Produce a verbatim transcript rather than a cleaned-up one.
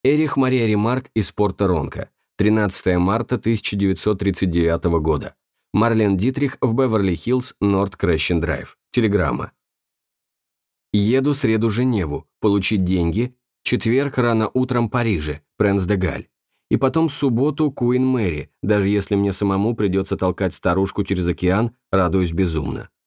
Эрих Мария Ремарк из Порто-Ронко. тринадцатого марта тысяча девятьсот тридцать девятого года. Марлен Дитрих в Беверли-Хиллз, Норт Крещен-Драйв. Телеграмма. Еду среду Женеву, получить деньги, четверг рано утром Париже, Пренс-де-Галь. И потом субботу Куин Мэри, даже если мне самому придется толкать старушку через океан, радуюсь безумно.